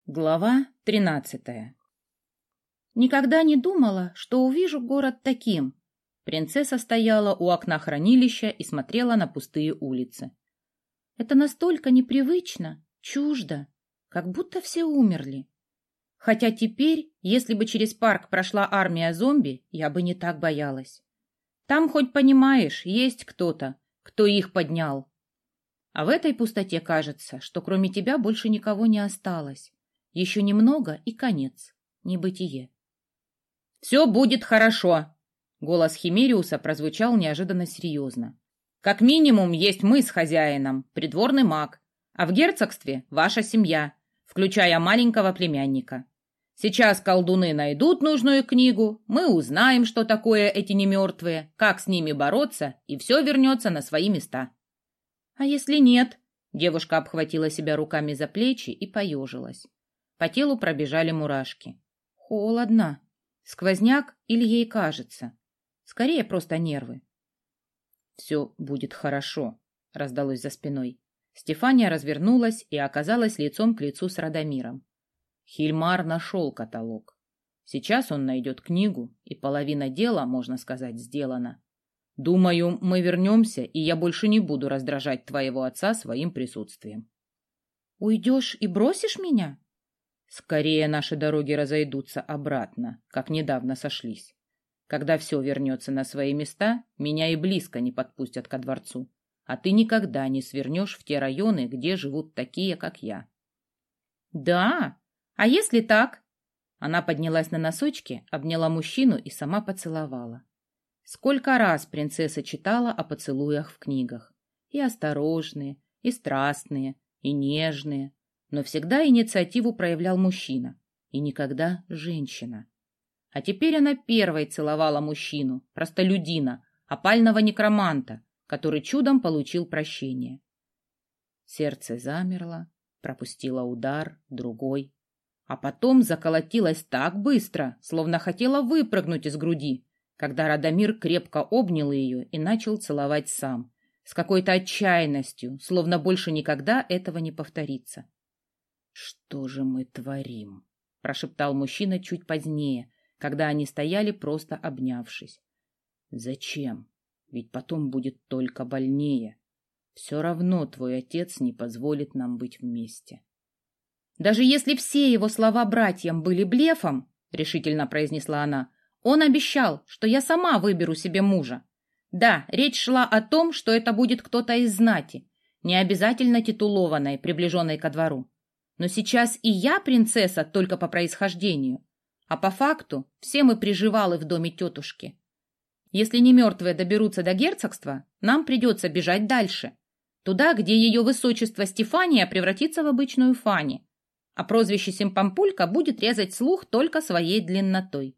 Глава 13. Никогда не думала, что увижу город таким. Принцесса стояла у окна хранилища и смотрела на пустые улицы. Это настолько непривычно, чуждо, как будто все умерли. Хотя теперь, если бы через парк прошла армия зомби, я бы не так боялась. Там, хоть понимаешь, есть кто-то, кто их поднял. А в этой пустоте кажется, что кроме тебя больше никого не осталось. Еще немного и конец. Небытие. «Все будет хорошо!» Голос Химериуса прозвучал неожиданно серьезно. «Как минимум есть мы с хозяином, придворный маг, а в герцогстве ваша семья, включая маленького племянника. Сейчас колдуны найдут нужную книгу, мы узнаем, что такое эти немертвые, как с ними бороться, и все вернется на свои места». «А если нет?» Девушка обхватила себя руками за плечи и поежилась. По телу пробежали мурашки. Холодно. Сквозняк или ей кажется? Скорее, просто нервы. «Все будет хорошо», — раздалось за спиной. Стефания развернулась и оказалась лицом к лицу с Радомиром. Хильмар нашел каталог. Сейчас он найдет книгу, и половина дела, можно сказать, сделана. Думаю, мы вернемся, и я больше не буду раздражать твоего отца своим присутствием. «Уйдешь и бросишь меня?» Скорее наши дороги разойдутся обратно, как недавно сошлись. Когда все вернется на свои места, меня и близко не подпустят ко дворцу, а ты никогда не свернешь в те районы, где живут такие, как я. Да? А если так? Она поднялась на носочки, обняла мужчину и сама поцеловала. Сколько раз принцесса читала о поцелуях в книгах. И осторожные, и страстные, и нежные. Но всегда инициативу проявлял мужчина, и никогда женщина. А теперь она первой целовала мужчину, простолюдина, опального некроманта, который чудом получил прощение. Сердце замерло, пропустило удар, другой. А потом заколотилось так быстро, словно хотела выпрыгнуть из груди, когда Радомир крепко обнял ее и начал целовать сам, с какой-то отчаянностью, словно больше никогда этого не повторится. «Что же мы творим?» — прошептал мужчина чуть позднее, когда они стояли, просто обнявшись. «Зачем? Ведь потом будет только больнее. Все равно твой отец не позволит нам быть вместе». «Даже если все его слова братьям были блефом, — решительно произнесла она, — он обещал, что я сама выберу себе мужа. Да, речь шла о том, что это будет кто-то из знати, не обязательно титулованной, приближенной ко двору. Но сейчас и я принцесса только по происхождению, а по факту все мы приживалы в доме тетушки. Если не мертвые доберутся до герцогства, нам придется бежать дальше, туда, где ее высочество Стефания превратится в обычную Фани, а прозвище Симпампулька будет резать слух только своей длиннотой».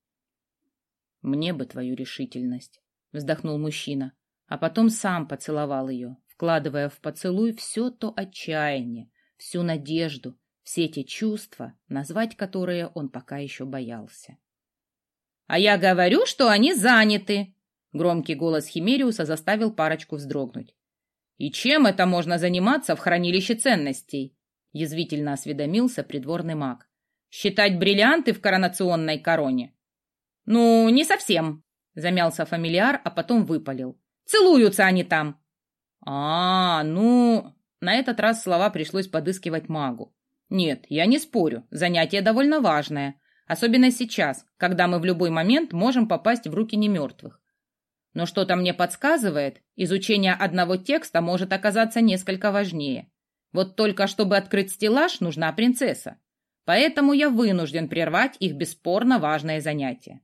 «Мне бы твою решительность», — вздохнул мужчина, а потом сам поцеловал ее, вкладывая в поцелуй все то отчаяние, всю надежду, все те чувства, назвать которые он пока еще боялся. «А я говорю, что они заняты!» Громкий голос Химериуса заставил парочку вздрогнуть. «И чем это можно заниматься в хранилище ценностей?» Язвительно осведомился придворный маг. «Считать бриллианты в коронационной короне?» «Ну, не совсем», — замялся фамильяр, а потом выпалил. «Целуются они там!» Ну...» На этот раз слова пришлось подыскивать магу. «Нет, я не спорю, занятие довольно важное, особенно сейчас, когда мы в любой момент можем попасть в руки немертвых. Но что-то мне подсказывает, изучение одного текста может оказаться несколько важнее. Вот только чтобы открыть стеллаж, нужна принцесса. Поэтому я вынужден прервать их бесспорно важное занятие».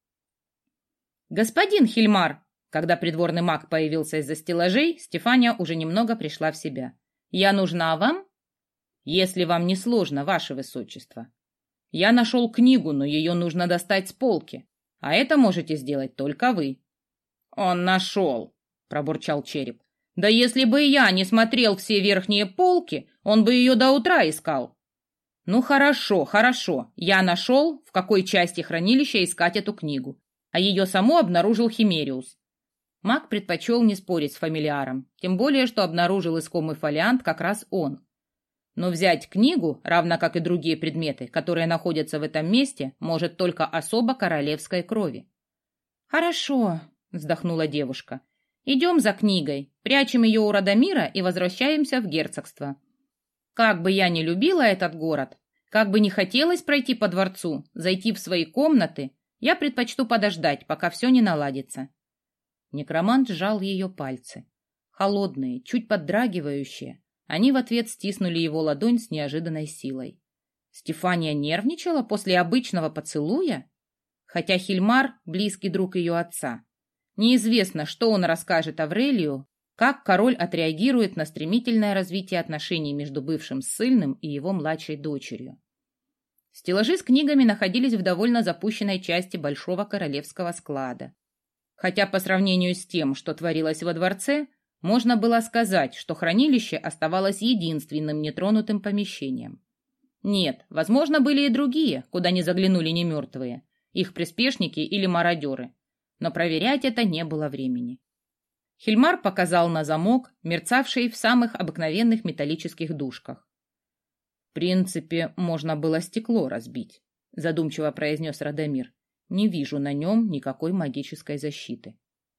«Господин Хильмар!» Когда придворный маг появился из-за стеллажей, Стефания уже немного пришла в себя. «Я нужна вам?» «Если вам не сложно, ваше высочество. Я нашел книгу, но ее нужно достать с полки, а это можете сделать только вы». «Он нашел», — пробурчал череп. «Да если бы я не смотрел все верхние полки, он бы ее до утра искал». «Ну хорошо, хорошо, я нашел, в какой части хранилища искать эту книгу, а ее саму обнаружил Химериус». Маг предпочел не спорить с фамильяром, тем более, что обнаружил искомый фолиант как раз он. Но взять книгу, равно как и другие предметы, которые находятся в этом месте, может только особо королевской крови. «Хорошо», — вздохнула девушка. «Идем за книгой, прячем ее у Радомира и возвращаемся в герцогство. Как бы я ни любила этот город, как бы не хотелось пройти по дворцу, зайти в свои комнаты, я предпочту подождать, пока все не наладится». Некромант сжал ее пальцы. Холодные, чуть поддрагивающие. Они в ответ стиснули его ладонь с неожиданной силой. Стефания нервничала после обычного поцелуя? Хотя Хильмар – близкий друг ее отца. Неизвестно, что он расскажет Аврелию, как король отреагирует на стремительное развитие отношений между бывшим ссыльным и его младшей дочерью. Стеллажи с книгами находились в довольно запущенной части большого королевского склада. Хотя по сравнению с тем, что творилось во дворце, можно было сказать, что хранилище оставалось единственным нетронутым помещением. Нет, возможно, были и другие, куда не заглянули немертвые, их приспешники или мародеры, но проверять это не было времени. Хильмар показал на замок, мерцавший в самых обыкновенных металлических дужках. «В принципе, можно было стекло разбить», — задумчиво произнес Радомир. «Не вижу на нем никакой магической защиты».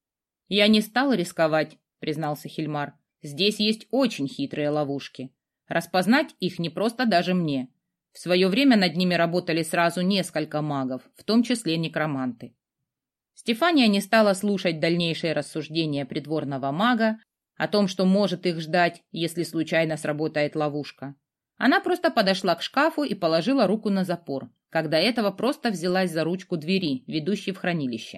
«Я не стал рисковать», — признался Хильмар. «Здесь есть очень хитрые ловушки. Распознать их не просто даже мне. В свое время над ними работали сразу несколько магов, в том числе некроманты». Стефания не стала слушать дальнейшие рассуждения придворного мага о том, что может их ждать, если случайно сработает ловушка. Она просто подошла к шкафу и положила руку на запор, когда этого просто взялась за ручку двери, ведущей в хранилище.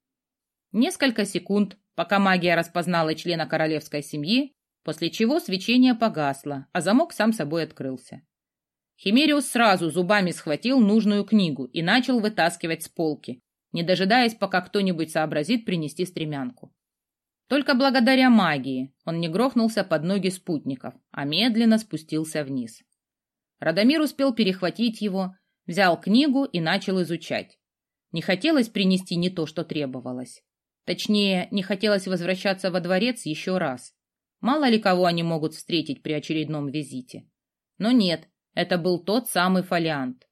Несколько секунд, пока магия распознала члена королевской семьи, после чего свечение погасло, а замок сам собой открылся. Химериус сразу зубами схватил нужную книгу и начал вытаскивать с полки, не дожидаясь, пока кто-нибудь сообразит принести стремянку. Только благодаря магии он не грохнулся под ноги спутников, а медленно спустился вниз. Радомир успел перехватить его, взял книгу и начал изучать. Не хотелось принести не то, что требовалось. Точнее, не хотелось возвращаться во дворец еще раз. Мало ли кого они могут встретить при очередном визите. Но нет, это был тот самый фолиант.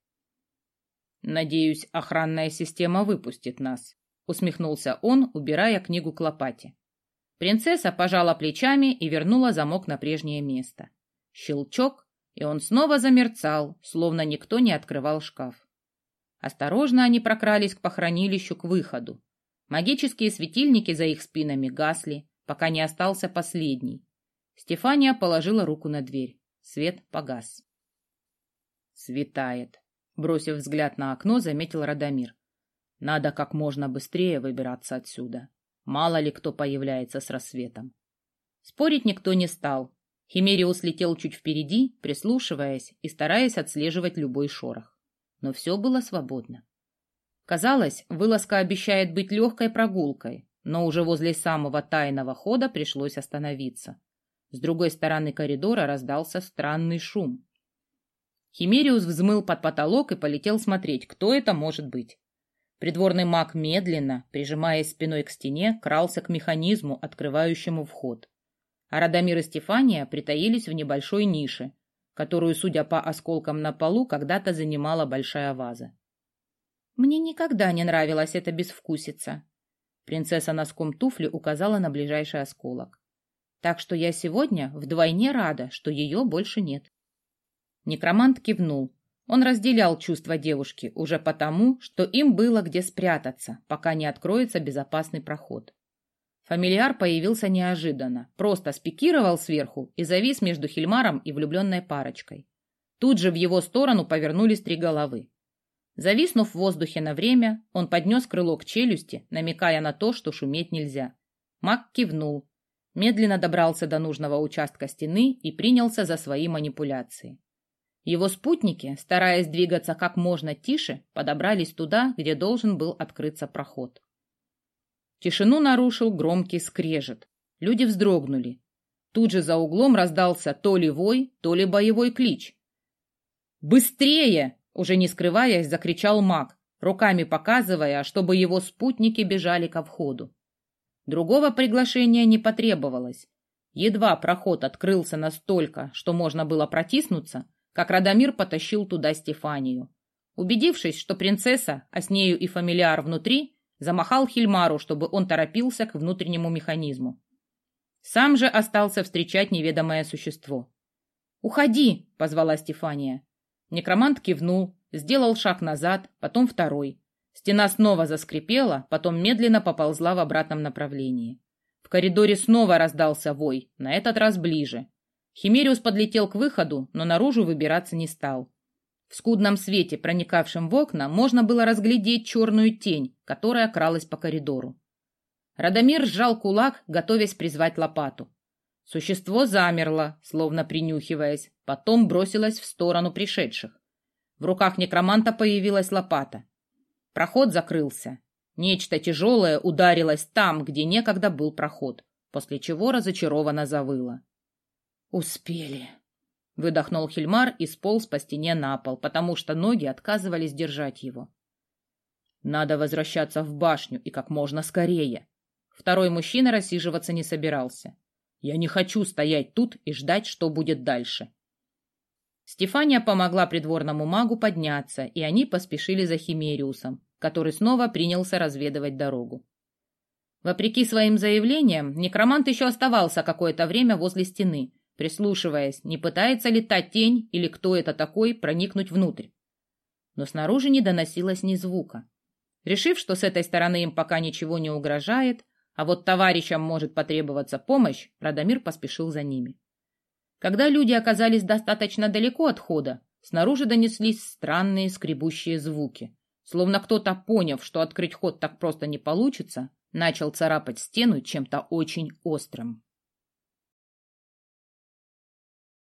«Надеюсь, охранная система выпустит нас», — усмехнулся он, убирая книгу к лопате. Принцесса пожала плечами и вернула замок на прежнее место. Щелчок, и он снова замерцал, словно никто не открывал шкаф. Осторожно они прокрались к похранилищу, к выходу. Магические светильники за их спинами гасли, пока не остался последний. Стефания положила руку на дверь. Свет погас. «Светает», — бросив взгляд на окно, заметил Радомир. «Надо как можно быстрее выбираться отсюда. Мало ли кто появляется с рассветом». Спорить никто не стал. Химериус летел чуть впереди, прислушиваясь и стараясь отслеживать любой шорох. Но все было свободно. Казалось, вылазка обещает быть легкой прогулкой, но уже возле самого тайного хода пришлось остановиться. С другой стороны коридора раздался странный шум. Химериус взмыл под потолок и полетел смотреть, кто это может быть. Придворный маг медленно, прижимаясь спиной к стене, крался к механизму, открывающему вход. А Радомир и Стефания притаились в небольшой нише, которую, судя по осколкам на полу, когда-то занимала большая ваза. «Мне никогда не нравилась эта безвкусица», — принцесса носком туфли указала на ближайший осколок. «Так что я сегодня вдвойне рада, что ее больше нет». Некромант кивнул. Он разделял чувства девушки уже потому, что им было где спрятаться, пока не откроется безопасный проход. Фамильяр появился неожиданно, просто спикировал сверху и завис между Хильмаром и влюбленной парочкой. Тут же в его сторону повернулись 3 головы. Зависнув в воздухе на время, он поднес крыло к челюсти, намекая на то, что шуметь нельзя. Маг кивнул, медленно добрался до нужного участка стены и принялся за свои манипуляции. Его спутники, стараясь двигаться как можно тише, подобрались туда, где должен был открыться проход. Тишину нарушил громкий скрежет. Люди вздрогнули. Тут же за углом раздался то ли вой, то ли боевой клич. «Быстрее!» — уже не скрываясь, закричал маг, руками показывая, чтобы его спутники бежали ко входу. Другого приглашения не потребовалось. Едва проход открылся настолько, что можно было протиснуться, как Радомир потащил туда Стефанию. Убедившись, что принцесса, а с нею и фамилиар внутри, замахал Хильмару, чтобы он торопился к внутреннему механизму. Сам же остался встречать неведомое существо. «Уходи!» — позвала Стефания. Некромант кивнул, сделал шаг назад, потом второй. Стена снова заскрипела, потом медленно поползла в обратном направлении. В коридоре снова раздался вой, на этот раз ближе. Химериус подлетел к выходу, но наружу выбираться не стал. В скудном свете, проникавшем в окна, можно было разглядеть черную тень, которая кралась по коридору. Радомир сжал кулак, готовясь призвать лопату. Существо замерло, словно принюхиваясь, потом бросилось в сторону пришедших. В руках некроманта появилась лопата. Проход закрылся. Нечто тяжелое ударилось там, где некогда был проход, после чего разочарованно завыло. «Успели!» — выдохнул Хильмар и сполз по стене на пол, потому что ноги отказывались держать его. «Надо возвращаться в башню и как можно скорее!» Второй мужчина рассиживаться не собирался. «Я не хочу стоять тут и ждать, что будет дальше». Стефания помогла придворному магу подняться, и они поспешили за Химериусом, который снова принялся разведывать дорогу. Вопреки своим заявлениям, некромант еще оставался какое-то время возле стены, прислушиваясь, не пытается ли та тень или кто это такой проникнуть внутрь. Но снаружи не доносилось ни звука. Решив, что с этой стороны им пока ничего не угрожает, а вот товарищам может потребоваться помощь, Радомир поспешил за ними. Когда люди оказались достаточно далеко от входа, снаружи донеслись странные скребущие звуки, словно кто-то, поняв, что открыть ход так просто не получится, начал царапать стену чем-то очень острым.